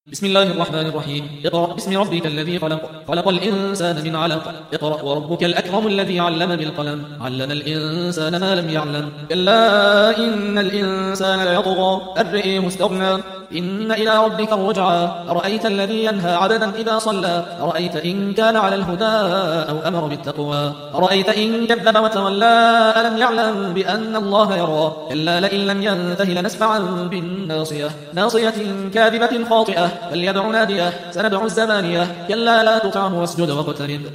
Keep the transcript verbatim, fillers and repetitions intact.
بسم الله الرحمن الرحيم. اقرأ باسم ربك الذي خلق خلق الإنسان من علق اقرأ وربك الأكرم الذي علم بالقلم علم الإنسان ما لم يعلم كلا إن الإنسان ليطغى أن رآه استغنى إن إلى ربك الرجعى أرأيت الذي ينهى عبدا إذا صلى أرأيت إن كان على الهدى أو أمر بالتقوى أرأيت إن كذب وتولى ألم يعلم بأن الله يرى كلا لئن لم ينته لنسفعا بالناصية ناصية كاذبة خاطئة فليدع ناديه سندع الزبانية كلا لا تطعه واسجد واقترب